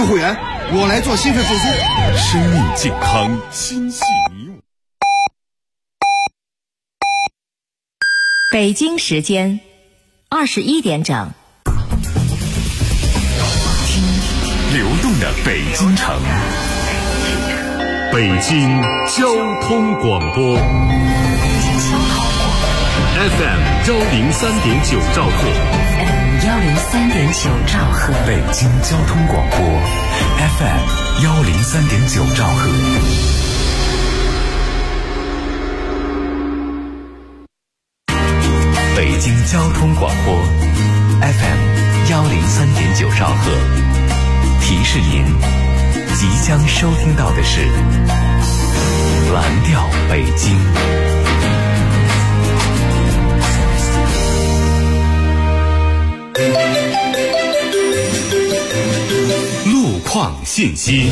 个会员，我来做心肺复苏。 生命健康，心系你我。 北京时间21点整。 听流动的北京城，北京交通广播 FM 103.9兆赫 103.9兆赫， 北京交通广播 FM 103.9兆赫。北京交通广播 FM 103.9兆赫，提示您即将收听到的是蓝调北京。路况信息，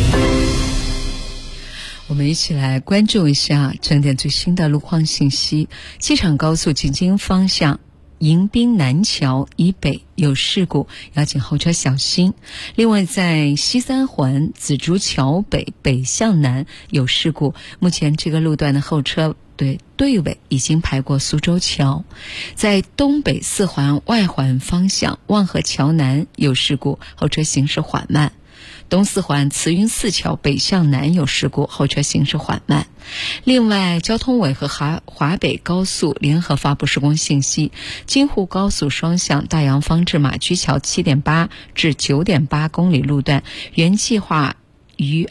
我们一起来关注一下整点最新的路况信息。机场高速进京方向迎宾南桥以北有事故，要请后车小心。另外在西三环紫竹桥北北向南有事故，目前这个路段的后车队尾已经排过苏州桥。在东北四环外环方向望河桥南有事故，后车行驶缓慢。东四环慈云寺桥北向南有事故，后车行驶缓慢。另外，交通委和华北高速联合发布施工信息，京沪高速双向大洋坊至马驹桥 7.8 至 9.8 公里路段，原计划于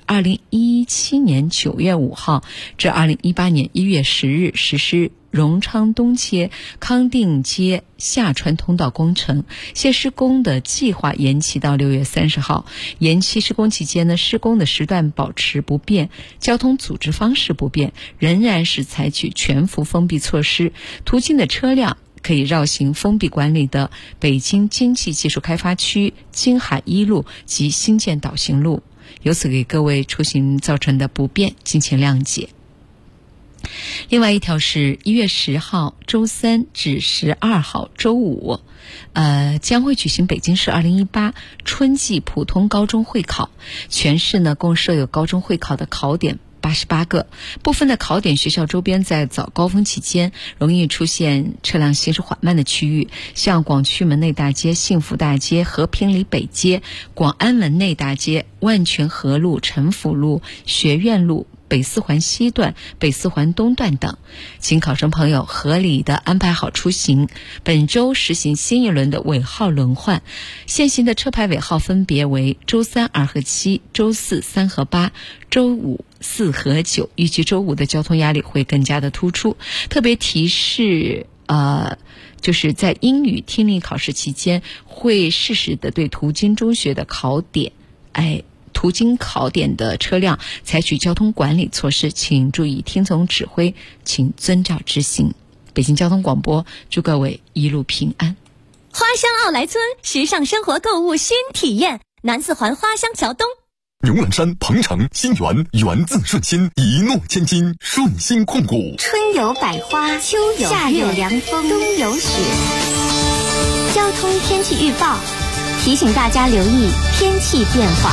2017年9月5号至2018年1月10日实施荣昌东街、康定街下穿通道工程，现施工的计划延期到6月30号。延期施工期间呢，施工的时段保持不变，交通组织方式不变，仍然是采取全幅封闭措施，途经的车辆可以绕行封闭管理的北京经济技术开发区京海一路及新建导行路，由此给各位出行造成的不便敬请谅解。另外一条是1月10号周三至12号周五，将会举行北京市2018春季普通高中会考，全市呢共设有高中会考的考点88个，部分的考点学校周边在早高峰期间容易出现车辆行驶缓慢的区域，像广渠门内大街、幸福大街、和平里北街、广安门内大街、万泉河路、陈府路、学院路、北四环西段、北四环东段等，请考生朋友合理的安排好出行。本周实行新一轮的尾号轮换，现行的车牌尾号分别为周3、2和7、周4、3和8、周5、4和9，预计周5的交通压力会更加的突出。特别提示就是在英语听力考试期间，会适时的对途经中学的途经考点的车辆采取交通管理措施，请注意听从指挥，请遵照执行。北京交通广播祝各位一路平安。 花乡奥莱村，时尚生活购物新体验，南四环花乡桥东。 牛栏山、鹏城、新源，源自顺心，一诺千金，顺心控股。 春有百花，秋有夏有凉风，冬有雪。交通天气预报提醒大家留意天气变化。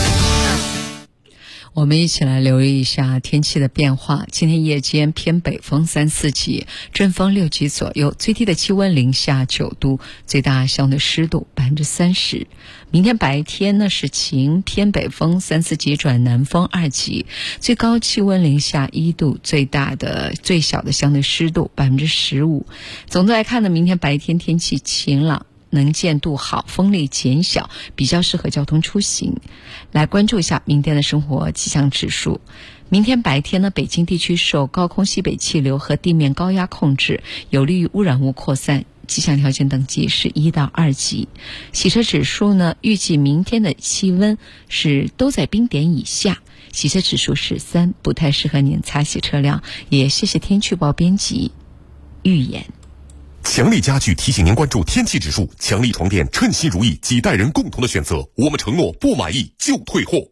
我们一起来留意一下天气的变化。今天夜间偏北风3、4级，阵风6级左右，最低的气温零下9度，最大相对湿度30%。明天白天呢是晴，偏北风3、4级转南风2级，最高气温零下1度，最小的相对湿度15%。总的来看呢，明天白天天气晴朗，能见度好，风力减小，比较适合交通出行。来关注一下明天的生活气象指数。明天白天呢，北京地区受高空西北气流和地面高压控制，有利于污染物扩散，气象条件等级是1到2级。洗车指数呢，预计明天的气温是都在冰点以下，洗车指数是3，不太适合您擦洗车辆。也谢谢天气预报编辑预言。 强力家具提醒您关注天气指数，强力床垫称心如意，几代人共同的选择，我们承诺不满意就退货。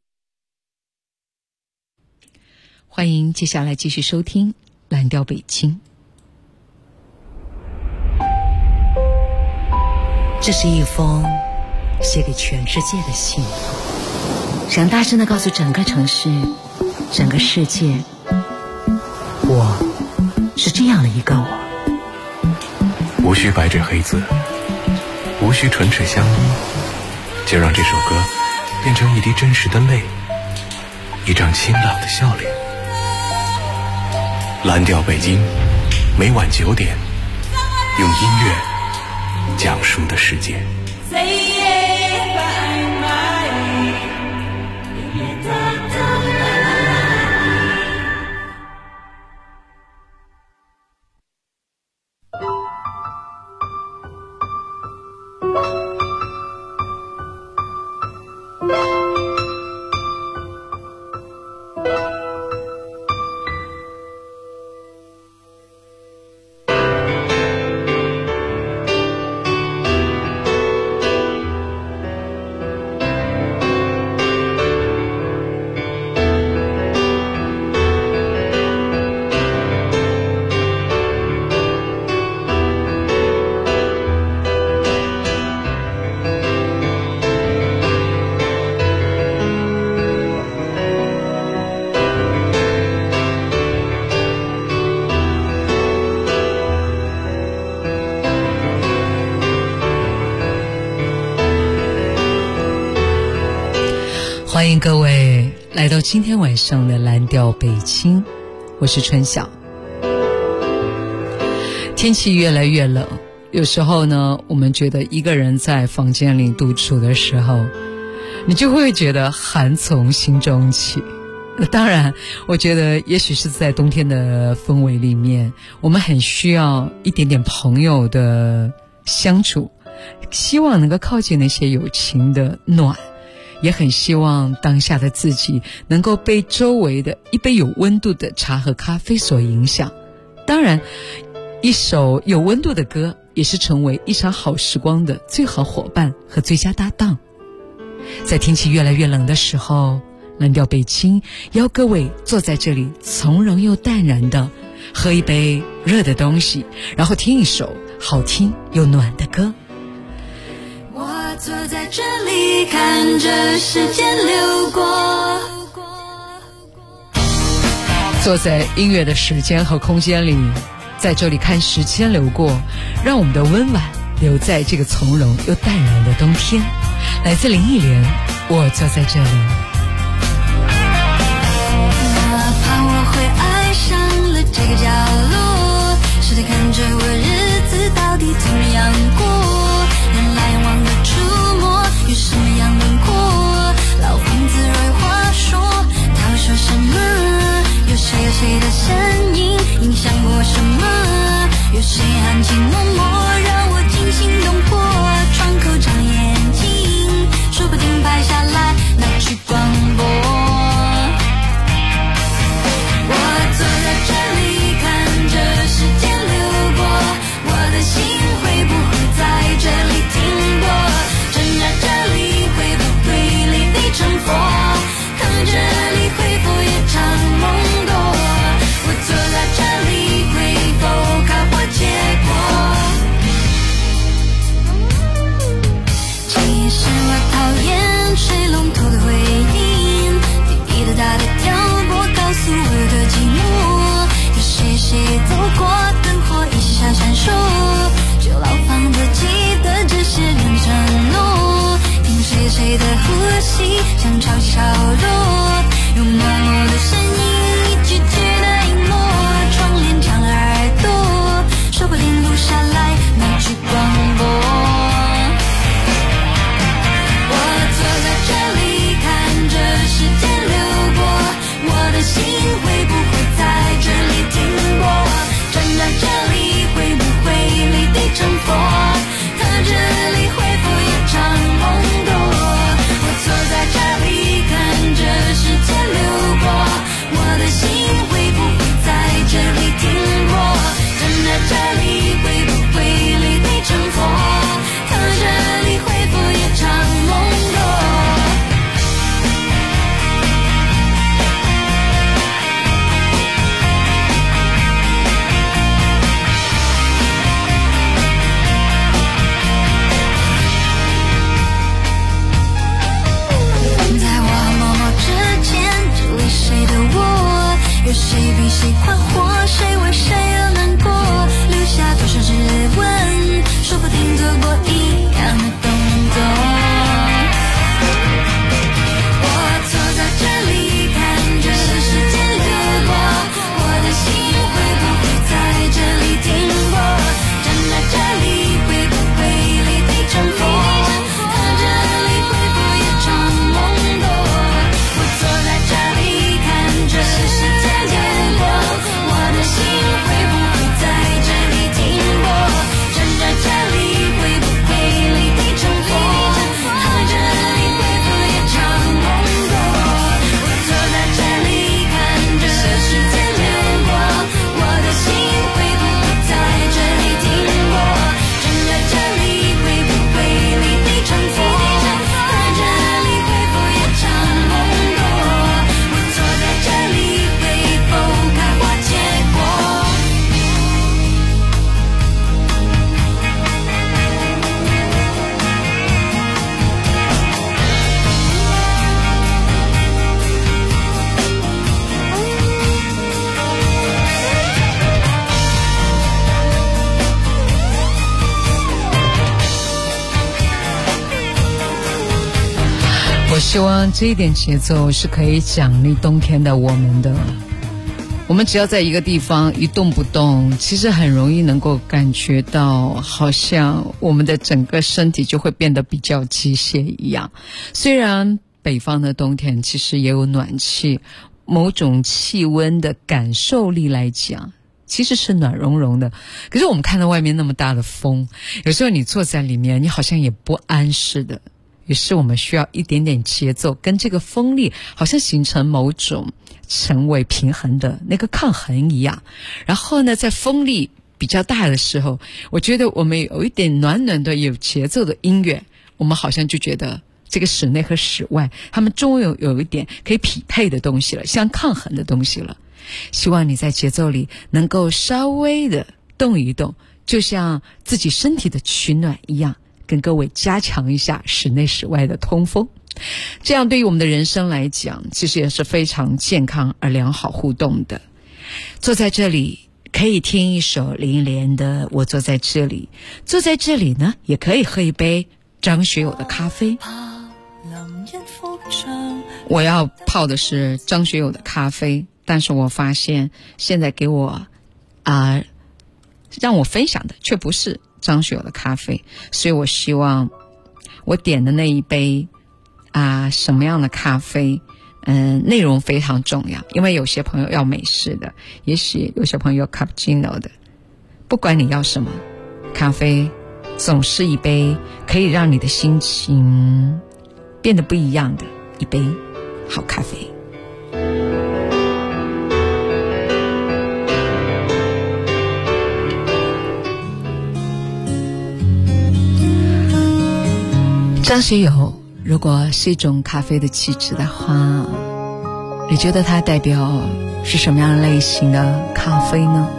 欢迎接下来继续收听蓝调北京。 这是一封写给全世界的信。 想大声地告诉整个城市，整个世界，我是这样的一个我。 无需白纸黑字，无需唇齿相依，就让这首歌变成一滴真实的泪，一张清朗的笑脸。蓝调北京，每晚9点，用音乐讲述的世界。 欢迎各位来到今天晚上的蓝调北京，我是春晓。天气越来越冷，有时候呢，我们觉得一个人在房间里独处的时候，你就会觉得寒从心中起。当然，我觉得也许是在冬天的氛围里面，我们很需要一点点朋友的相处，希望能够靠近那些友情的暖，也很希望当下的自己能够被周围的一杯有温度的茶和咖啡所影响。当然，一首有温度的歌也是成为一场好时光的最好伙伴和最佳搭档。在天气越来越冷的时候，蓝调北京邀各位坐在这里，从容又淡然的喝一杯热的东西，然后听一首好听又暖的歌。 我坐在这里看着时间流过， 坐在音乐的时间和空间里，在这里看时间流过，让我们的温婉留在这个从容又淡然的冬天。来自林忆莲，我坐在这里。 哪怕我会爱上了这个角落，试着看着我日子到底怎么样过，人来人往的触摸有什么样轮廓，老房子若有话说，他会说什么？有谁有谁的身影影响过什么？有谁含情脉脉让我惊心动魄？窗口长眼睛，说不定拍下来拿去广播。我坐在这里看着时间流过，我的心会不会在这里停泊？站在这里会希望这一点节奏是可以奖励冬天的我们的。我们只要在一个地方一动不动，其实很容易能够感觉到好像我们的整个身体就会变得比较机械一样。虽然北方的冬天其实也有暖气，某种气温的感受力来讲其实是暖融融的，可是我们看到外面那么大的风，有时候你坐在里面你好像也不安适的，于是我们需要一点点节奏，跟这个风力好像形成某种成为平衡的那个抗衡一样。然后呢，在风力比较大的时候，我觉得我们有一点暖暖的有节奏的音乐，我们好像就觉得这个室内和室外他们终于有一点可以匹配的东西了，相抗衡的东西了。希望你在节奏里能够稍微的动一动，就像自己身体的取暖一样，跟各位加强一下室内室外的通风。这样对于我们的人生来讲，其实也是非常健康而良好互动的。坐在这里可以听一首林忆莲的《我坐在这里》，坐在这里呢也可以喝一杯张学友的咖啡。我要泡的是张学友的咖啡，但是我发现现在给我让我分享的却不是张学友的咖啡，所以我希望我点的那一杯什么样的咖啡内容非常重要，因为有些朋友要美式的，也许有些朋友要 cappuccino 的，不管你要什么，咖啡总是一杯可以让你的心情变得不一样的一杯好咖啡。张学友如果是一种咖啡的气质的话，你觉得它代表是什么样类型的咖啡呢？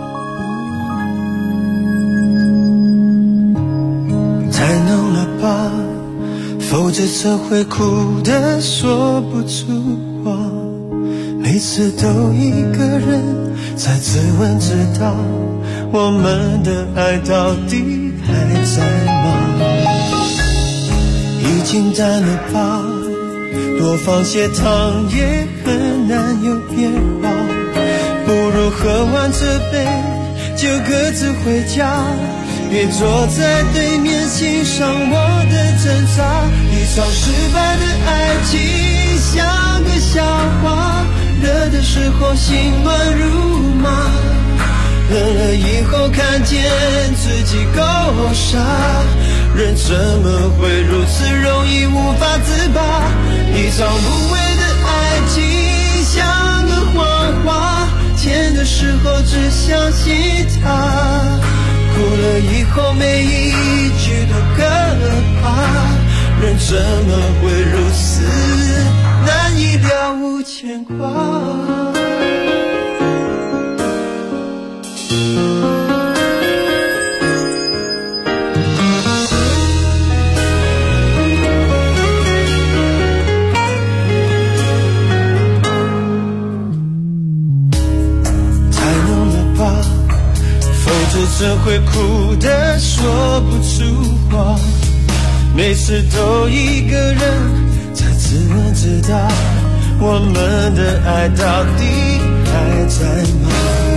太浓了吧，否则这会苦得说不出话，每次都一个人在自问自答，我们的爱到底还在吗？已经淡了吧，多放些糖也很难有变化，不如喝完这杯就各自回家，别坐在对面欣赏我的挣扎。一场失败的爱情像个笑话，热的时候心乱如麻，冷了以后看见自己够傻，人怎么会如此容易无法自拔？一场无谓的爱情像个谎话，甜的时候只相信它，哭了以后每一句都可怕，人怎么会如此难以了无牵挂？这会哭得说不出话，每次都一个人在自问自答，我们的爱到底还在吗？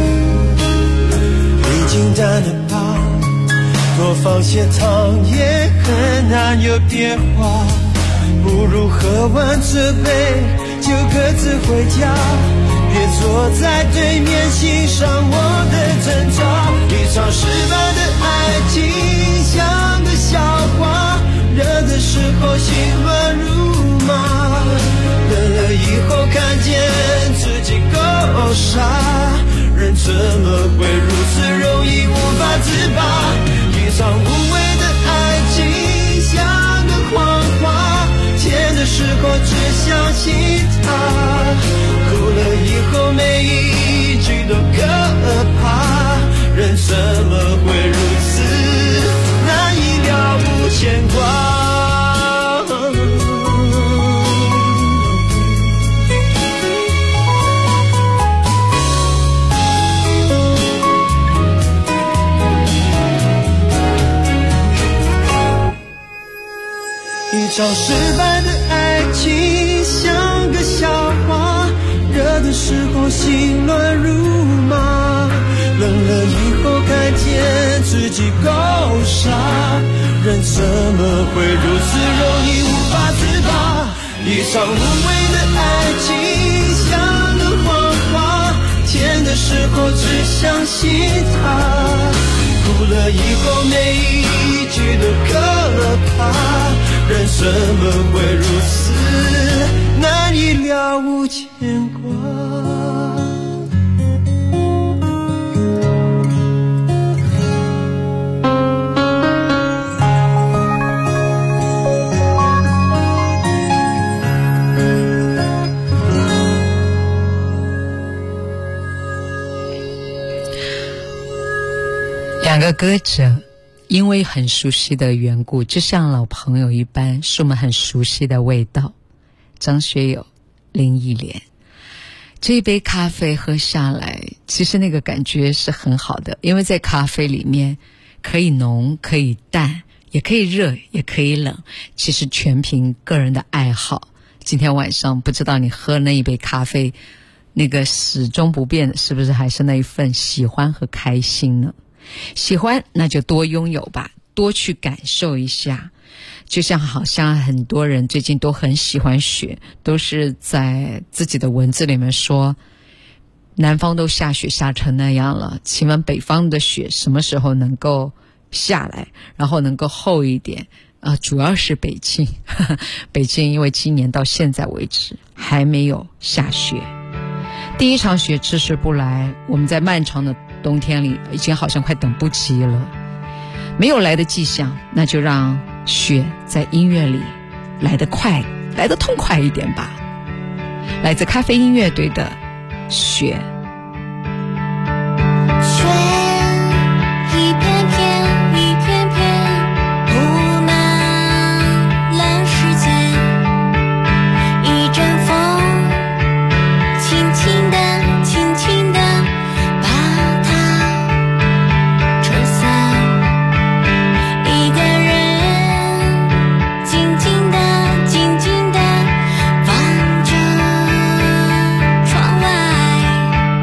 已经淡了吧，多放些糖也很难有变化，不如喝完这杯就各自回家，别坐在对面欣赏我的挣扎。一场失败的爱情像个笑话，热的时候心乱如麻，冷了以后看见自己够傻，人怎么会如此容易无法自拔？一场无谓的爱情像个谎话，甜的时候只相信它，哭了以后每一句都可怕，人怎么会如此难以了无牵挂？一场失败的爱情傻，人怎么会如此容易无法自拔？一场无谓的爱情像个谎话，甜的时候只相信它，哭了以后每一句都可怕，人怎么会如此难以了无牵挂？ 两个歌者因为很熟悉的缘故，就像老朋友一般，是我们很熟悉的味道。张学友、林忆莲，这一杯咖啡喝下来，其实那个感觉是很好的，因为在咖啡里面可以浓可以淡，也可以热也可以冷，其实全凭个人的爱好。今天晚上不知道你喝那一杯咖啡，那个始终不变的是不是还是那一份喜欢和开心呢？喜欢那就多拥有吧，多去感受一下。就像好像很多人最近都很喜欢雪，都是在自己的文字里面说南方都下雪下成那样了，请问北方的雪什么时候能够下来，然后能够厚一点？主要是北京北京因为今年到现在为止还没有下雪，第一场雪迟迟不来，我们在漫长的冬天里已经好像快等不及了，没有来的迹象，那就让雪在音乐里来得快，来得痛快一点吧。来自咖啡音乐队的雪。 雪一片片一片片铺满了世界，一阵风轻轻地轻轻地把它吹散，一个人静静地静静地望着窗外，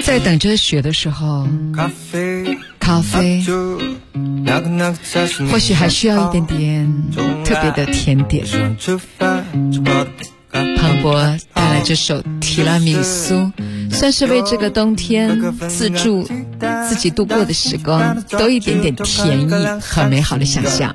在等着雪的时候，咖啡或许还需要一点点特别的甜点。庞博带来这首提拉米苏，算是为这个冬天自己度过的时光多一点点甜意和美好的想象。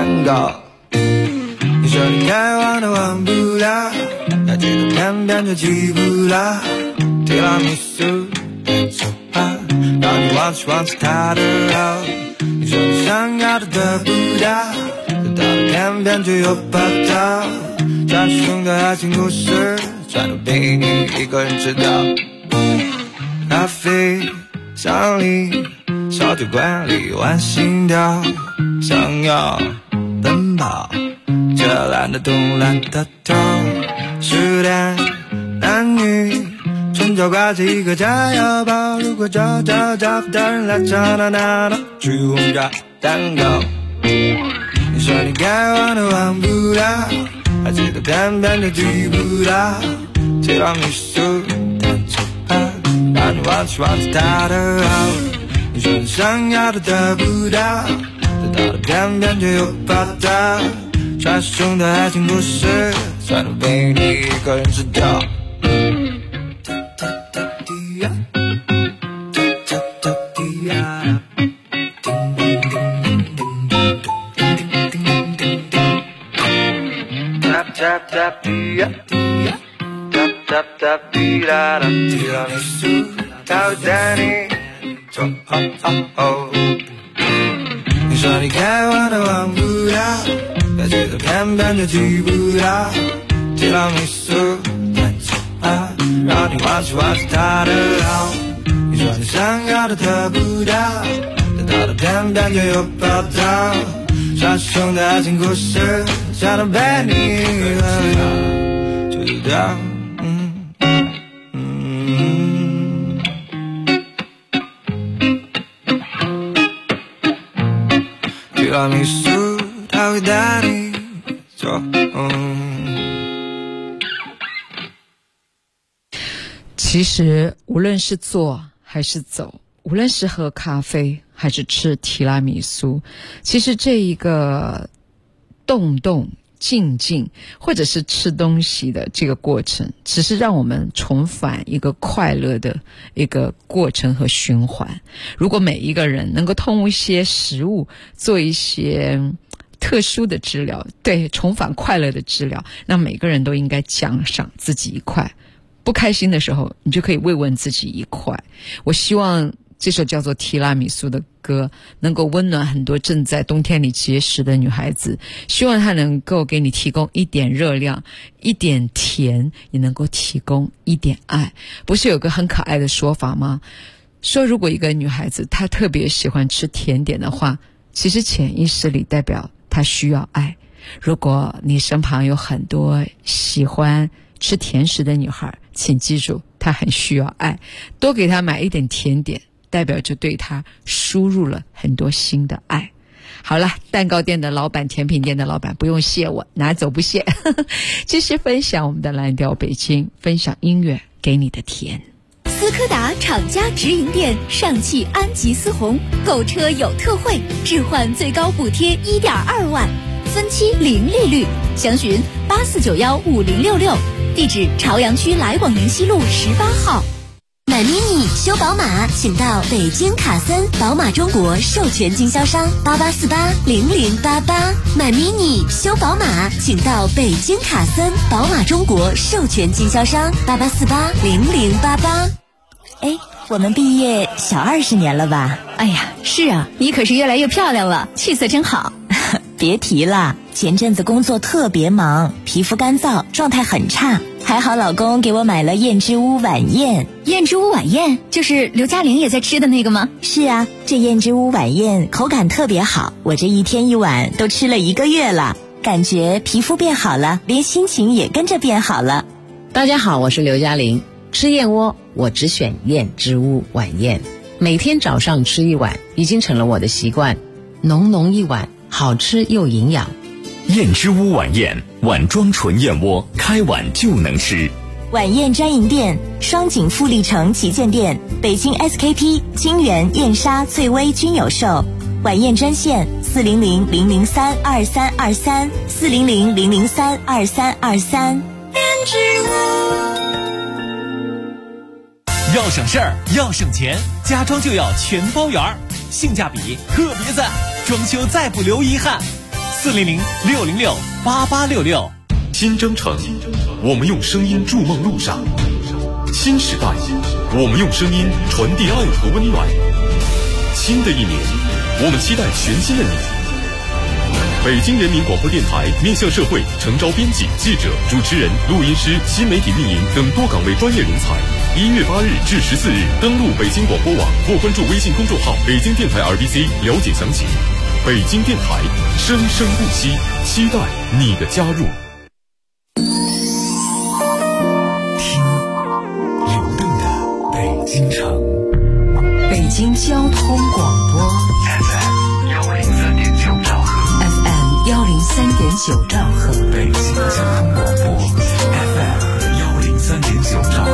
你说你该忘的忘不了，要记得偏偏就记不了。提拉米苏带走吧，让你忘记它的好。你说你想要的得不到，得到的偏偏就又霸道。传说中的爱情故事，全都被你一个人知道。咖啡香里，小酒馆里玩心跳，想要奔跑，却懒得动懒得动。失恋男女唇角挂着一个炸药包，如果找不到人来找那去轰炸蛋糕。你说你该忘的忘不了，还记得偏偏就记不到。提拉米苏带走吧，让你忘记它的好。你说你想要的得不到，得到的偏偏就又霸道。传说中的爱情故事，全都被你一个人知道。提拉米苏，它会带你走。你说你该忘的忘不了，该记得偏偏就记不到。提拉米苏带走吧，让你忘记它的好。你说你想要的得不到，得到的偏偏就又霸道。传说中的爱情故事，全都被你一个人知道。提拉米苏，它会带你走。 其实无论是坐还是走，无论是喝咖啡还是吃提拉米苏，其实这一个动静或者是吃东西的这个过程，只是让我们重返一个快乐的一个过程和循环。如果每一个人能够通过一些食物做一些特殊的治疗，对，重返快乐的治疗，那每个人都应该奖赏自己一块。不开心的时候，你就可以慰问自己一块。我希望这首叫做提拉米苏的歌能够温暖很多正在冬天里节食的女孩子，希望它能够给你提供一点热量，一点甜，也能够提供一点爱。不是有个很可爱的说法吗？说如果一个女孩子她特别喜欢吃甜点的话，其实潜意识里代表她需要爱。如果你身旁有很多喜欢吃甜食的女孩，请记住她很需要爱，多给她买一点甜点，代表着对她输入了很多新的爱。好了，蛋糕店的老板，甜品店的老板，不用谢我，拿走不谢。继续分享我们的蓝调北京，分享音乐给你的甜。 斯柯达厂家直营店上汽安吉思红，购车有特惠，置换最高补贴1.2万，分期零利率，详询84915066，地址朝阳区来广宁西路18号。 买 mini 修宝马，请到北京卡森宝马中国授权经销商88480088。买 mini 修宝马，请到北京卡森宝马中国授权经销商88480088。哎，我们毕业小20年了吧？ 哎呀，是啊，你可是越来越漂亮了，气色真好。 别提了，前阵子工作特别忙，皮肤干燥，状态很差。还好老公给我买了燕之屋晚宴。 燕之屋晚宴就是刘嘉玲也在吃的那个吗？ 是啊，这燕之屋晚宴口感特别好，我这一天一碗都吃了1个月了，感觉皮肤变好了，连心情也跟着变好了。 大家好，我是刘嘉玲。吃燕窝我只选燕之屋晚宴，每天早上吃1碗已经成了我的习惯，浓浓一碗，好吃又营养。 燕之屋晚宴，碗装纯燕窝，开碗就能吃。 晚宴专营店：双井富力城旗舰店、北京 SKP、金源、燕莎、翠微均有售。晚宴专线：400-003-2323，400-003-2323。 要省事儿，要省钱，家装就要全包圆儿，性价比特别赞，装修再不留遗憾。400-606-8866。 新征程，我们用声音筑梦路上；新时代，我们用声音传递爱和温暖。新的一年，我们期待全新的你。北京人民广播电台面向社会诚招编辑、记者、主持人、录音师、新媒体运营等多岗位专业人才。1月8日至14日，登录北京广播网或关注微信公众号北京电台 RBC 了解详情。北京电台，生生不息，期待你的加入。 听流动的北京城， 北京交通广播 FM 103.9兆赫 ，FM 103.9兆赫， 北京交通广播 FM 103.9兆赫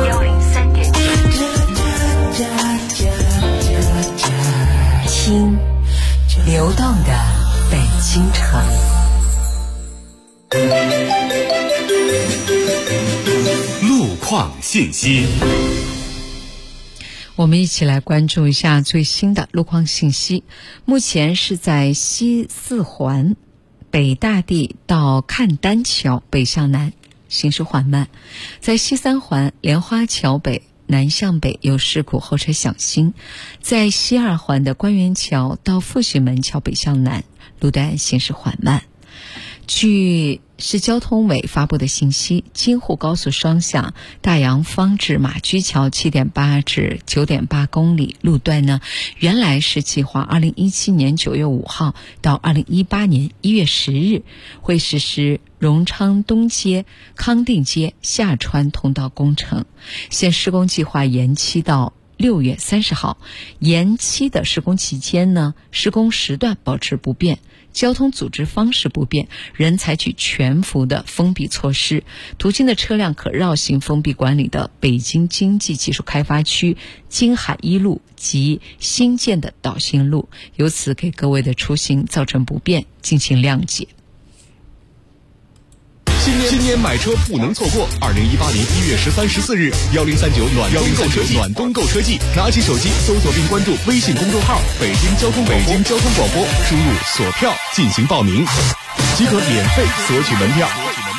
听流动的北京城。 路况信息， 我们一起来关注一下最新的路况信息。目前是在西四环北大地到看丹桥北向南行驶缓慢，在西三环莲花桥北南向北有事故，后车小心。在西二环的官园桥到复兴门桥北向南路段行驶缓慢。据市交通委发布的信息，京沪高速双向大洋坊至马驹桥 7.8 至 9.8 公里路段呢，原来是计划2017年9月5号到2018年1月10日会实施荣昌东街、康定街下穿通道工程，现施工计划延期到6月30号。延期的施工期间呢，施工时段保持不变，交通组织方式不变，仍采取全幅的封闭措施，途经的车辆可绕行封闭管理的北京经济技术开发区京海一路及新建的导线路，由此给各位的出行造成不便，敬请谅解。 新年买车不能错过！2018年1月13、14日，1039暖冬购车季，拿起手机搜索并关注微信公众号“北京交通广播”，输入锁票进行报名，即可免费索取门票。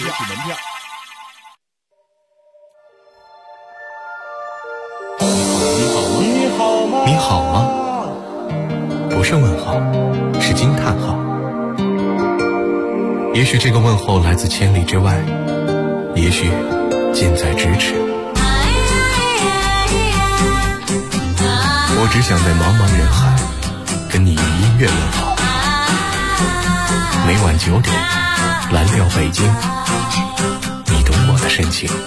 你好吗？不是问号，是惊叹号。也许这个问候来自千里之外，也许近在咫尺。我只想在茫茫人海跟你用音乐问好。每晚9点，蓝调北京，你懂我的深情。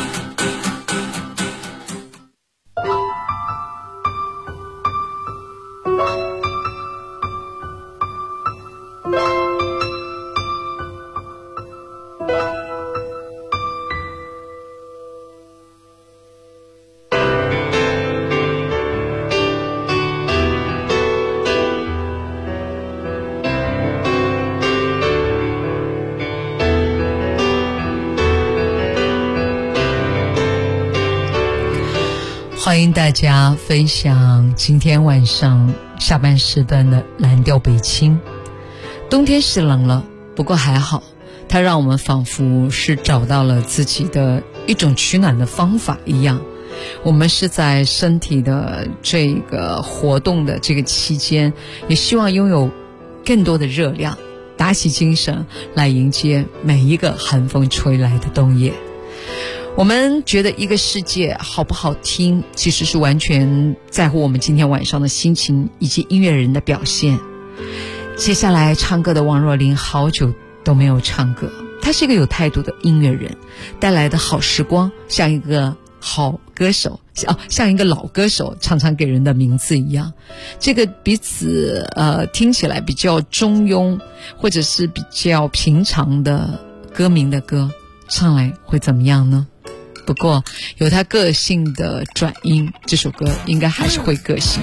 欢迎大家分享今天晚上下半时段的蓝调北京。冬天是冷了，不过还好，它让我们仿佛是找到了自己的一种取暖的方法一样。我们是在身体的这个活动的这个期间，也希望拥有更多的热量，打起精神来迎接每一个寒风吹来的冬夜。我们觉得一个世界好不好听，其实是完全在乎我们今天晚上的心情以及音乐人的表现。接下来唱歌的王若琳好久都没有唱歌，她是一个有态度的音乐人，带来的好时光像一个好歌手，像一个老歌手常常给人的名字一样。这个彼此听起来比较中庸或者是比较平常的歌名的歌，唱来会怎么样呢？ 不过有他个性的转音，这首歌应该还是会个性。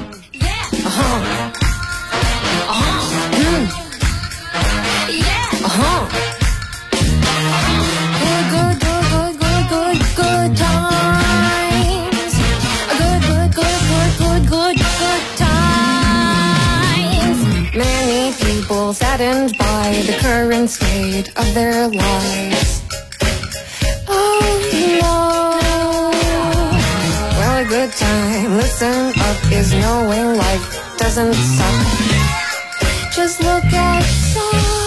Saddened by the current state of their lives. Oh no. Well, a good time, listen up, is knowing life doesn't suck. Just look outside.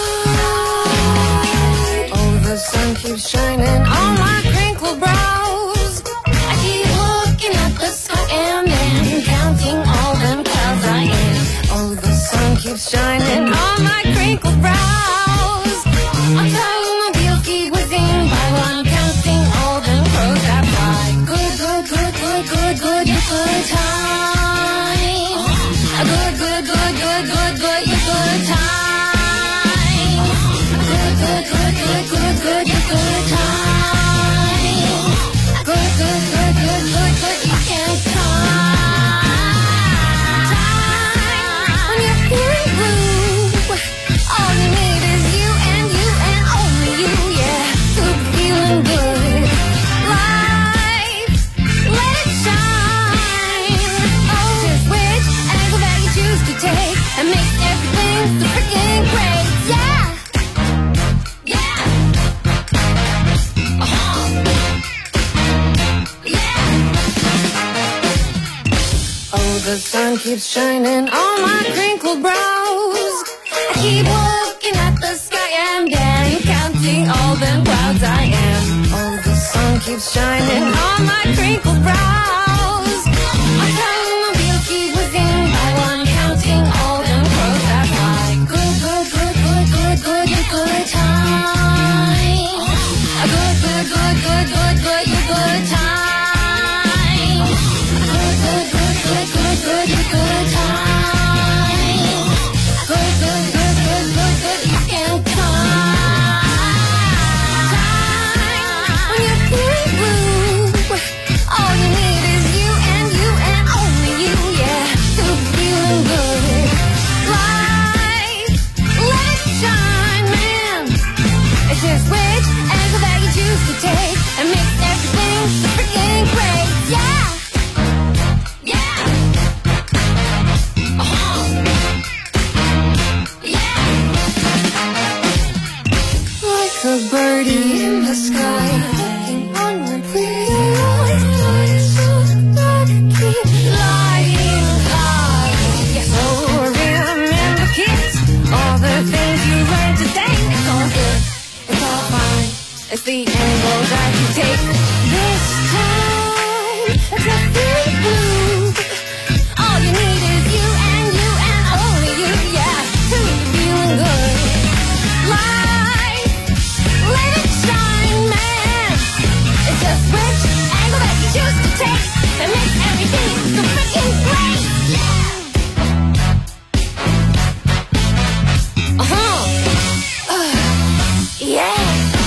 Oh, the sun keeps shining on my crinkled brows. I keep looking at the sky and then counting all them clouds I am. Oh, the sun keeps shining on my crinkled brows. Automobiles keep whizzing by one, counting all them crows that fly. Good, good, good, good, good, good, good time. Good, good, good, good, good, good, good time. Good, good, good, good, good, good, good time. Good, good, good, good, good, good, you can't time. All you need is you and only you, yeah, to be feeling good. Life, let it shine. Oh, just which angle that you choose to take and make everything so freaking great, yeah. Yeah. Yeah. Oh, the sun keeps shining on my crinkled brows. I keep looking at the sky and then counting all them clouds I am. Oh, the sun keeps shining on my crinkled brows. Automobiles keep whizzing by one, counting all them crows that fly. Good, good, good, good, good, good, good time. Good, good, good, good, good, good, good time. Good, good, good, good, good, good, good time. Good, good, good, good, good, good, you can't time. When you're feeling blue, all you need is you and only you, yeah, to be feeling good. Life, let it shine, man. It's just which angle that you choose to take and makes everything so freaking great, yeah. Yeah. Like a birdie in the sky, looking onward, realize so dark, keep flying high. Yes, so remember, kids, all the things you learned today. It's all good, it's all fine. It's the angle that you take this time. It's a big blue. All you need is you and only you, yeah, to be feeling good. Life, let it shine, man. It's just which angle that you choose to take that makes everything so freaking great, yeah. Yeah.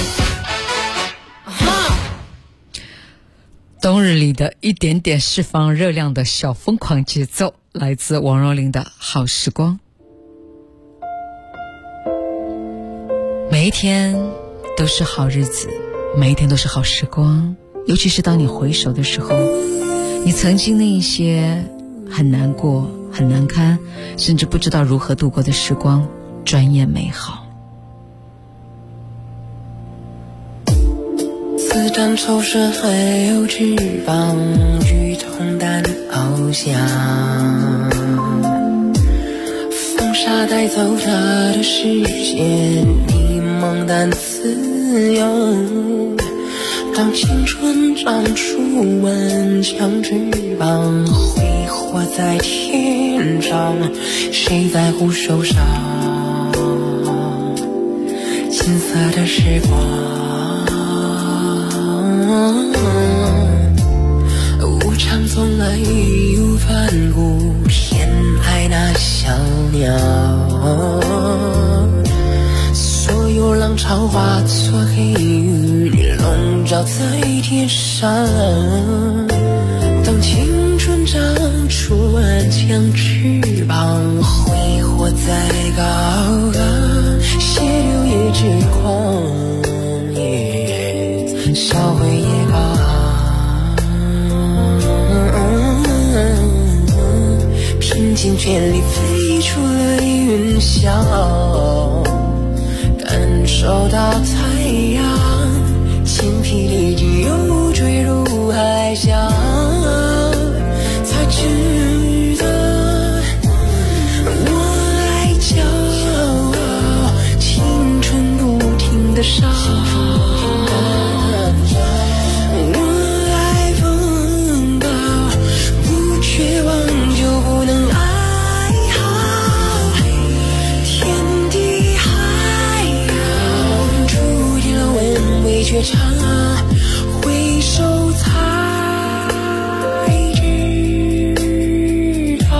冬日里的一点点释放热量的小疯狂节奏，来自王若琳的好时光。每一天都是好日子，每一天都是好时光，尤其是当你回首的时候，你曾经那一些很难过、很难堪，甚至不知道如何度过的时光，转眼美好。 子弹抽射还有翅膀，与同担翱翔。风沙带走他的视线，你茫然自由。当青春长出顽强翅膀，挥霍在天上，谁在乎受伤？金色的时光。无常总来又反顾，偏爱那小鸟。所有浪潮化作黑云，笼照在天上。当青春长出顽强翅膀，挥霍在高岗，血流也之狂，烧毁也高。拼尽全力飞出了云霄，感受到太阳精疲力尽又坠入海峡，才知道我爱骄傲，青春不停地烧，我爱风暴，不绝望就不能爱好，天地海洋注定了稳味绝唱，回首才知道。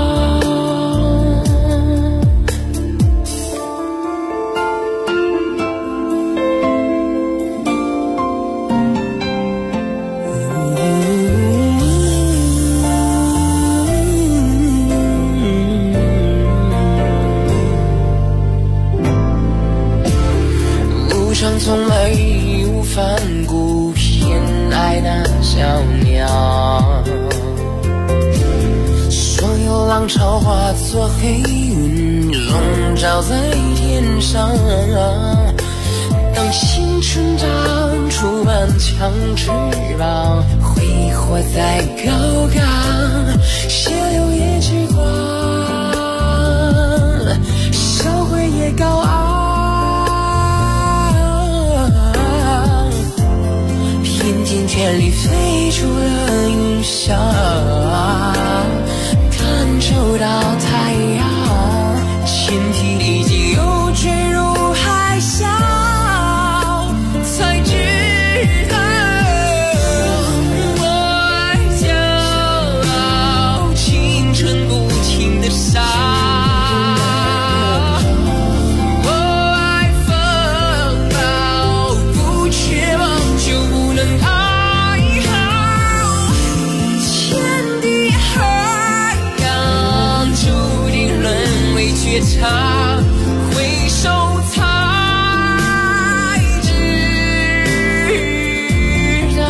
路上从来义无反顾，偏爱那小鸟，所有浪潮化作黑云，笼罩在天上。当青春长出顽强翅膀，挥霍在高岗，血流也之光，烧毁也高昂。拼尽全力飞出了云霄，感受到太阳精疲力尽又坠入海峡，才知道我爱骄傲，青春不停地烧，我爱风暴，不绝望就不能爱好，天地海洋注定沦为绝唱，回首才知道。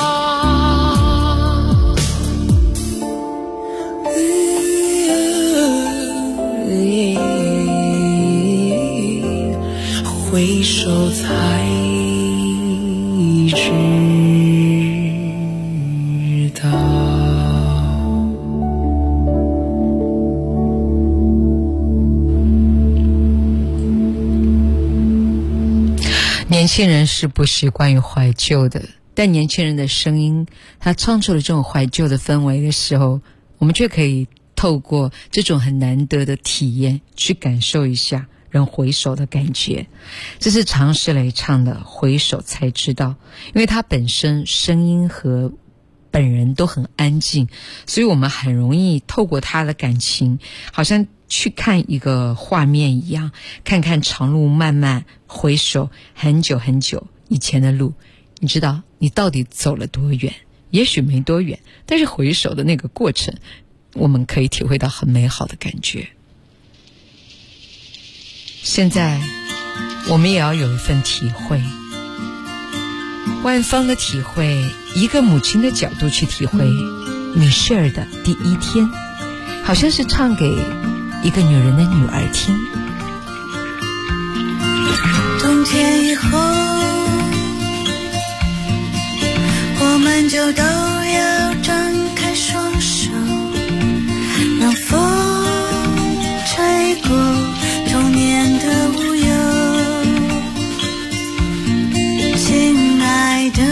回首才知道。 年轻人是不习惯于怀旧的，但年轻人的声音，他唱出了这种怀旧的氛围的时候，我们却可以透过这种很难得的体验去感受一下人回首的感觉。这是常石磊唱的《回首才知道》，因为他本身声音和本人都很安静，所以我们很容易透过他的感情，好像去看一个画面一样，看看长路漫漫，回首很久很久以前的路，你知道你到底走了多远？也许没多远，但是回首的那个过程，我们可以体会到很美好的感觉。现在我们也要有一份体会，万芳的体会，一个母亲的角度去体会米歇尔的第一天，好像是唱给一个女人的女儿听。 冬天以后，我们就都要张开双手，让风吹过童年的无忧。亲爱的，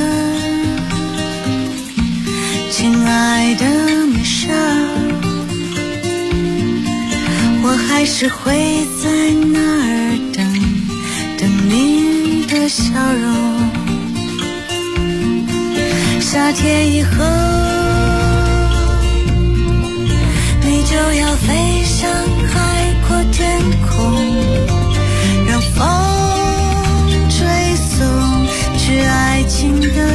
亲爱的米莎，我还是会在那儿等你的笑容。夏天以后，你就要飞向海阔天空，让风吹送去爱情的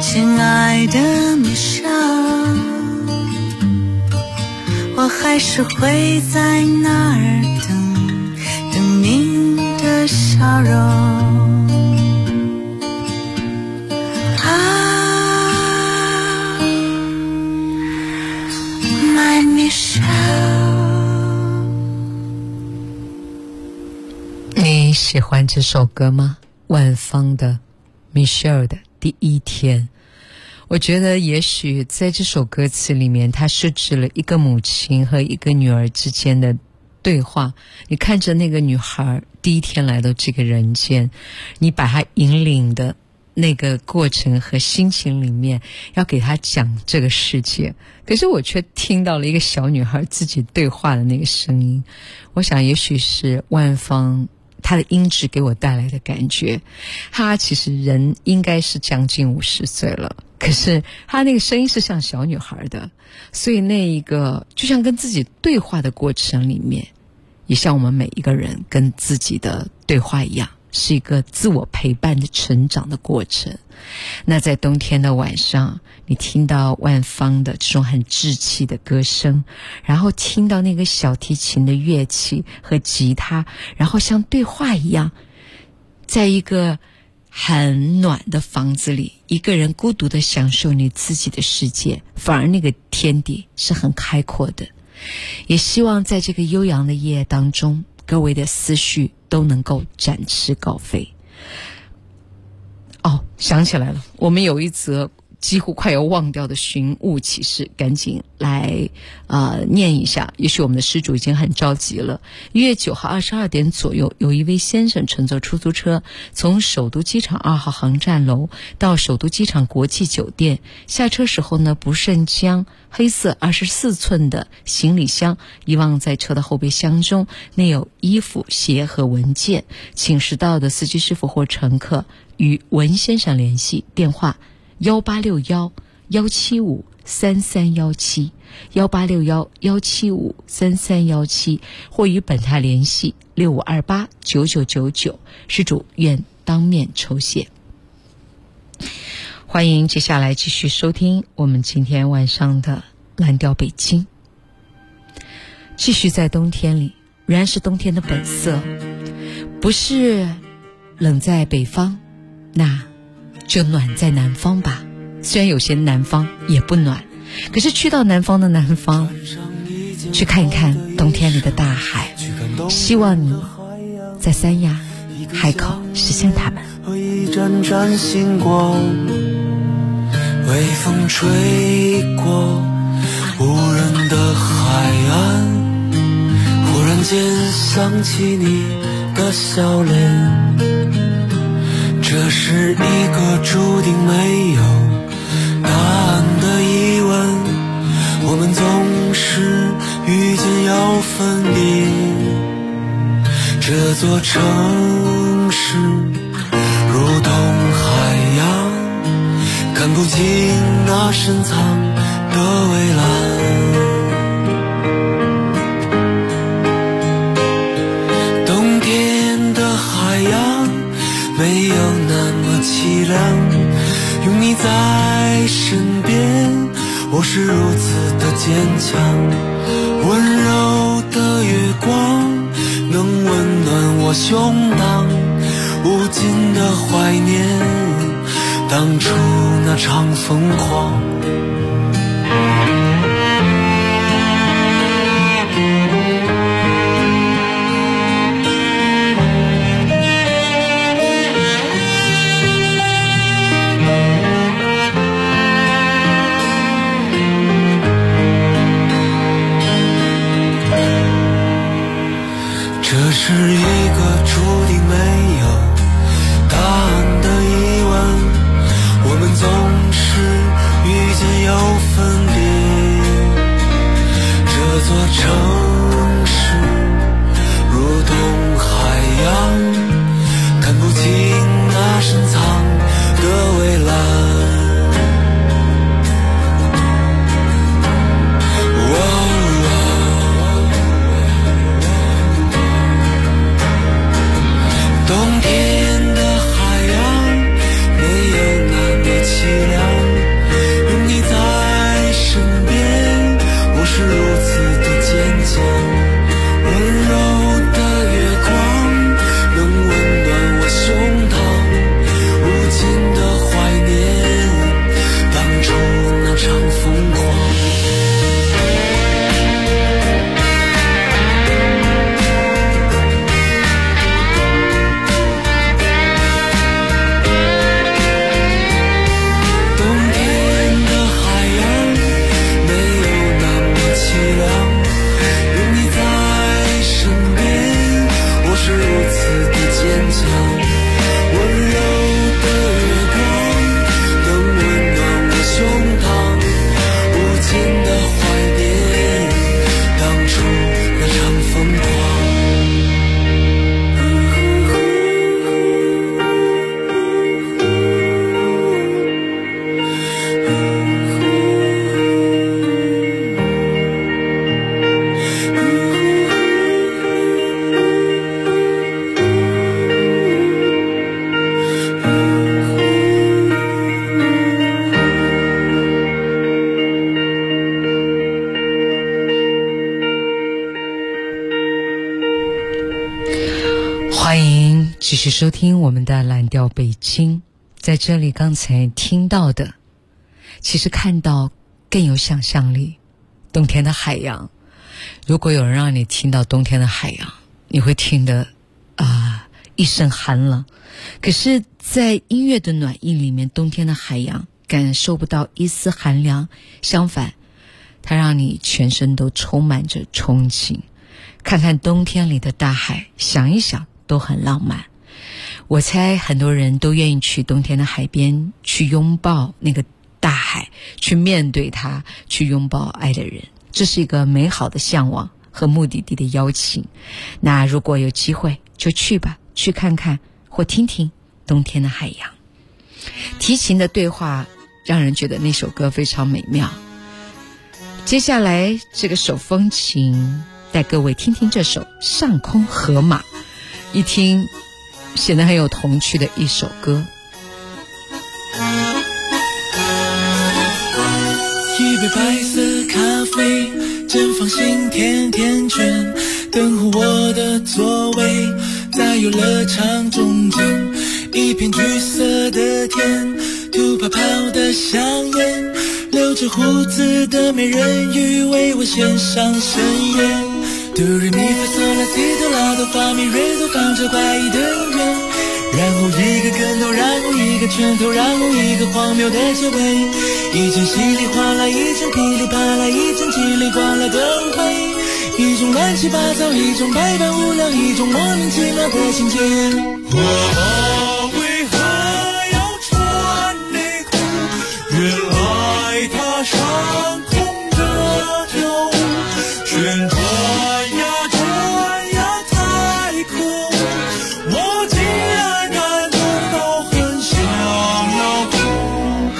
亲爱的米莎，我还是会在那儿等你的笑容。My Michelle， 你喜欢这首歌吗？万芳的 Michelle 的第一天。我觉得也许在这首歌词里面，它设置了一个母亲和一个女儿之间的对话。你看着那个女孩第一天来到这个人间，你把她引领的那个过程和心情里面，要给她讲这个世界，可是我却听到了一个小女孩自己对话的那个声音。我想也许是万芳她的音质给我带来的感觉。她其实人应该是将近50岁了，可是她那个声音是像小女孩的，所以那一个就像跟自己对话的过程里面，也像我们每一个人跟自己的对话一样，是一个自我陪伴的成长的过程。那在冬天的晚上，你听到万芳的这种很稚气的歌声，然后听到那个小提琴的乐器和吉他，然后像对话一样，在一个很暖的房子里，一个人孤独地享受你自己的世界，反而那个天地是很开阔的。也希望在这个悠扬的夜当中，各位的思绪都能够展翅高飞。想起来了，我们有一则几乎快要忘掉的寻物启事，赶紧来念一下。也许我们的施主已经很着急了。1月9号22点左右，有一位先生乘坐出租车从首都机场2号航站楼到首都机场国际酒店，下车时候呢，不慎将黑色24寸的行李箱遗忘在车的后备箱中，内有衣服、鞋和文件，请拾到的司机师傅或乘客与文先生联系，电话1861-175-3317 1861-175-3317，或与本台联系6528-9999，施主愿当面抽写。欢迎接下来继续收听我们今天晚上的蓝调北京。继续在冬天里，仍然是冬天的本色，不是冷在北方，那就暖在南方吧。虽然有些南方也不暖，可是去到南方的南方，去看一看冬天里的大海，希望你在三亚海口实现它们。 和一盏盏星光，微风吹过无人的海岸，忽然间想起你的笑脸，这是一个注定没有答案的疑问，我们总是遇见要分别，这座城市如同海洋，看不清那深藏的蔚蓝。冬天的海洋没有那么凄凉，有你在身边，我是如此的坚强。温柔的月光能温暖我胸膛，无尽的怀念当初那场疯狂。这是一个注定没有答案的疑问，我们总是遇见继续收听我们的蓝调北京。在这里刚才听到的，其实看到更有想象力。冬天的海洋，如果有人让你听到冬天的海洋，你会听得一身寒冷。可是在音乐的暖意里面，冬天的海洋感受不到一丝寒凉，相反它让你全身都充满着憧憬。看看冬天里的大海，想一想都很浪漫。我猜很多人都愿意去冬天的海边，去拥抱那个大海，去面对它，去拥抱爱的人。这是一个美好的向往和目的地的邀请。那如果有机会就去吧，去看看或听听冬天的海洋。提琴的对话让人觉得那首歌非常美妙。接下来这个手风琴带各位听听这首《上空河马》，一听显得很有童趣的一首歌。 一杯白色咖啡，正方形甜甜圈，等候我的座位，在游乐场中间，一片橘色的天，兔泡泡的香烟，留着胡子的美人鱼为我献上盛宴。哆来咪发嗦拉西哆拉哆发咪瑞哆，放着怪异的音乐，然后一个跟头，然后一个拳头，然后一个荒谬的结尾，一阵稀里哗啦，一阵噼里啪啦，一阵叽里呱啦的回，一种乱七八糟，一种百般无聊，一种莫名其妙的情节。河马为何要穿内裤？原来它上空这条路旋转呀转呀，太可恶，我竟然感动到很想要哭。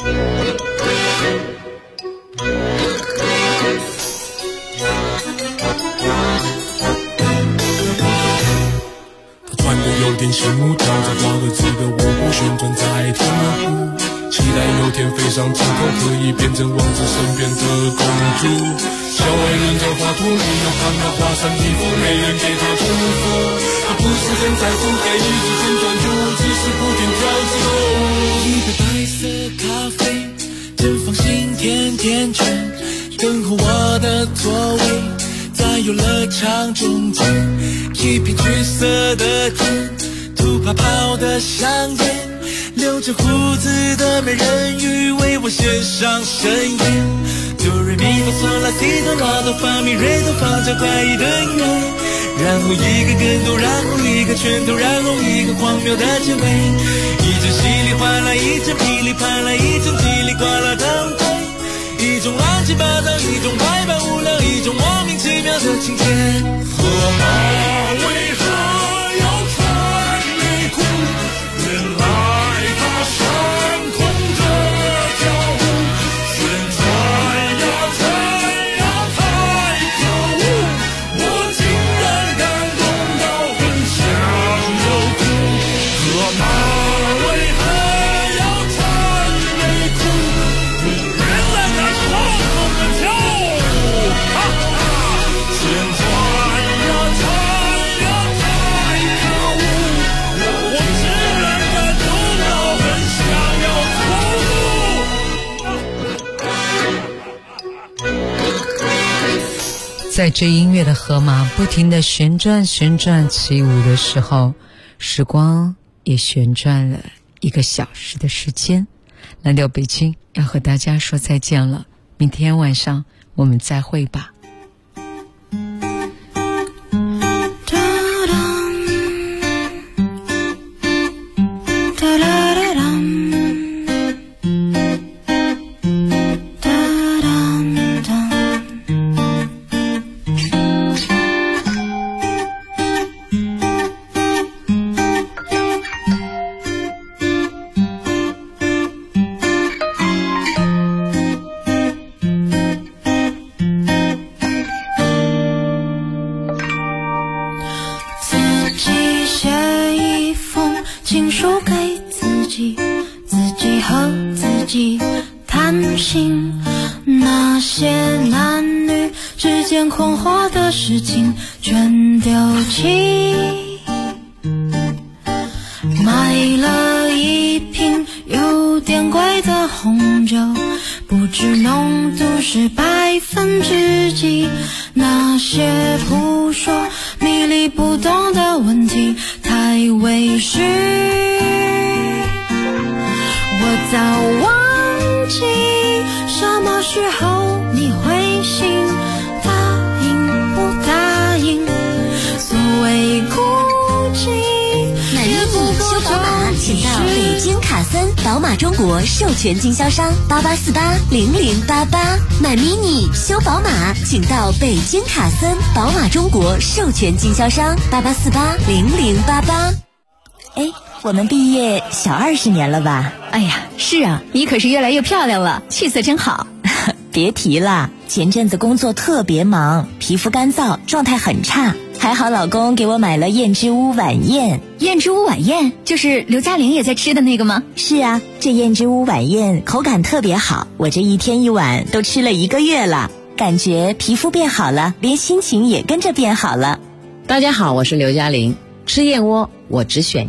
他穿得有点醒目，跳着高个子的舞步，旋转在天空，期待有天飞上枝头，可以变成王子身边的公主。小矮人在画图，没有看到华山衣服，没人给他祝福。他不是很在乎，给一直旋转住，只是不停跳着舞。一杯白色咖啡，正方形甜甜圈，等候我的座位，在游乐场中间，一片橘色的天，兔泡泡的香烟，留着胡子的美人鱼为我献上盛宴。哆来咪发嗦拉西哆拉哆发咪瑞哆，放着怪异的音乐，然后一个跟头，然后一个拳头，然后一个荒谬的结尾，一阵稀里哗啦，一阵噼里啪啦，一阵叽里呱啦的回，一种乱七八糟，一种百般无聊，一种莫名其妙的情节。河马为何要穿内裤？原来它上空这条路旋转呀转呀，太可恶，我竟然感动到很想要哭。河马为何要穿内裤？原来它上空的跳舞，哈哈，旋转呀转呀，太可恶，我竟然感动到很想要哭。 在这音乐的河马不停地旋转旋转起舞的时候，时光也旋转了1个小时的时间。蓝调北京要和大家说再见了，明天晚上我们再会吧。 事情全丢弃， 配了一瓶有点贵的红酒，不知浓度是几%，那些扑朔迷离不懂的问题太微虚，我早忘记什么时候你会醒，答应不答应，所谓孤寂买迷你修宝马，请到北京卡森宝马中国授权经销商88480088。买迷你修宝马，请到北京卡森宝马中国授权经销商88480088。 哎，我们毕业小20年了吧？ 哎呀，是啊，你可是越来越漂亮了，气色真好。 别提了，前阵子工作特别忙，皮肤干燥，状态很差。还好老公给我买了燕之屋晚宴。 燕之屋晚宴就是刘嘉玲也在吃的那个吗？ 是啊，这燕之屋晚宴口感特别好，我这一天一碗都吃了1个月了，感觉皮肤变好了，连心情也跟着变好了。 大家好，我是刘嘉玲，吃燕窝我只选